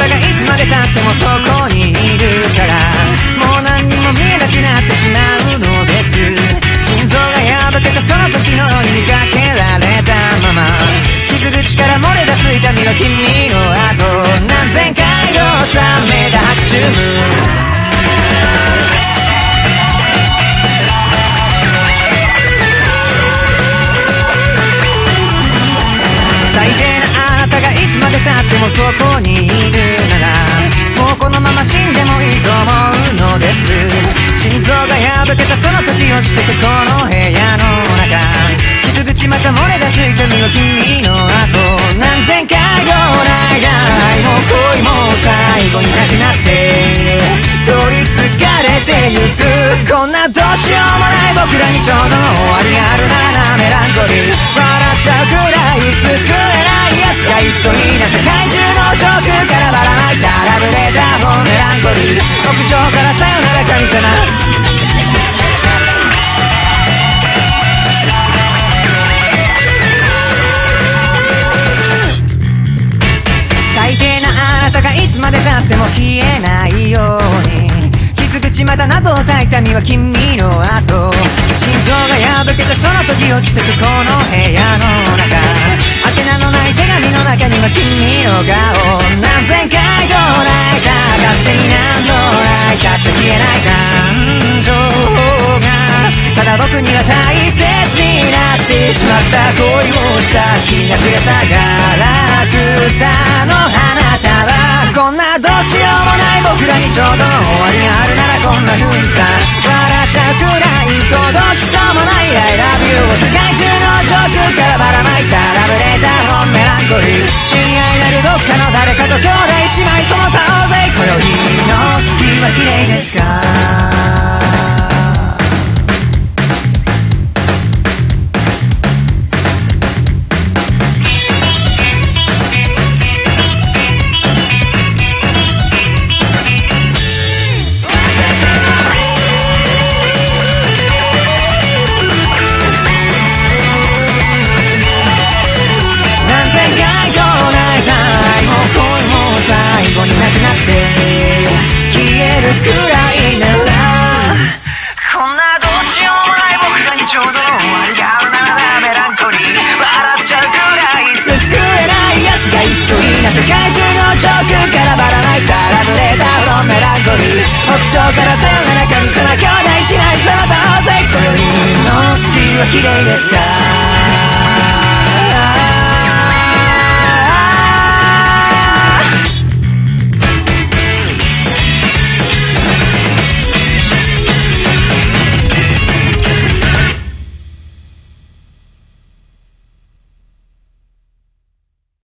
たがいつまでたってもそこにいるから、もう何にも見えなくなってしまうのです。心臓が破けたその時のように見かけられたまま、傷口から漏れ出す痛みは君の後、何千回と冷めた白チューブ。最低なあなたがいつまでたってもそこにいるなら、もうこのまま死んでもいいと思うのです。心臓が破けたその時落ちてくこの部屋の中、傷口また漏れ出す痛みは君の後、何千回よないない、もう恋も最後になくなって取りつかれてゆく、こんなどうしようもない僕らにちょうどの終わりがあるならな、メランコリー笑っちゃうくらい救えないやつがいっそいな世界中の上空からばらまいたラブレターをメランコリー、屋上からさよなら神様。最低なあなたがいつまでたっても消えないように、傷口また謎を抱いた身は君の後、心臓が破けたその時落ちてくこの部屋の中、宛名のない手紙の中には君の顔、何千回と泣いた、勝手に何度泣いたって消えない感情が、ただ僕には大切になってしまった、恋をした日がくれたガラクタの花束、こんなどうしようもない僕らにちょうどの終わりがあるなら、こんな風にさ笑っちゃうくらい届きそうもない I love you を世界中の上空からばらまいたラブレター本メランコリー、親愛なるどっかの誰かと兄弟姉妹その他大勢、今宵の月は綺麗ですか。最後になくなって消えるくらいなら、こんなどうしようもない僕らにちょうどの終わりがあるなら、メランコリー笑っちゃうくらい救えないやつがいっそいな世界中の上空からばらまいたラブレターのメランコリー、北上からさよなら神様兄弟姉妹その他大勢、今宵の月は綺麗ですか。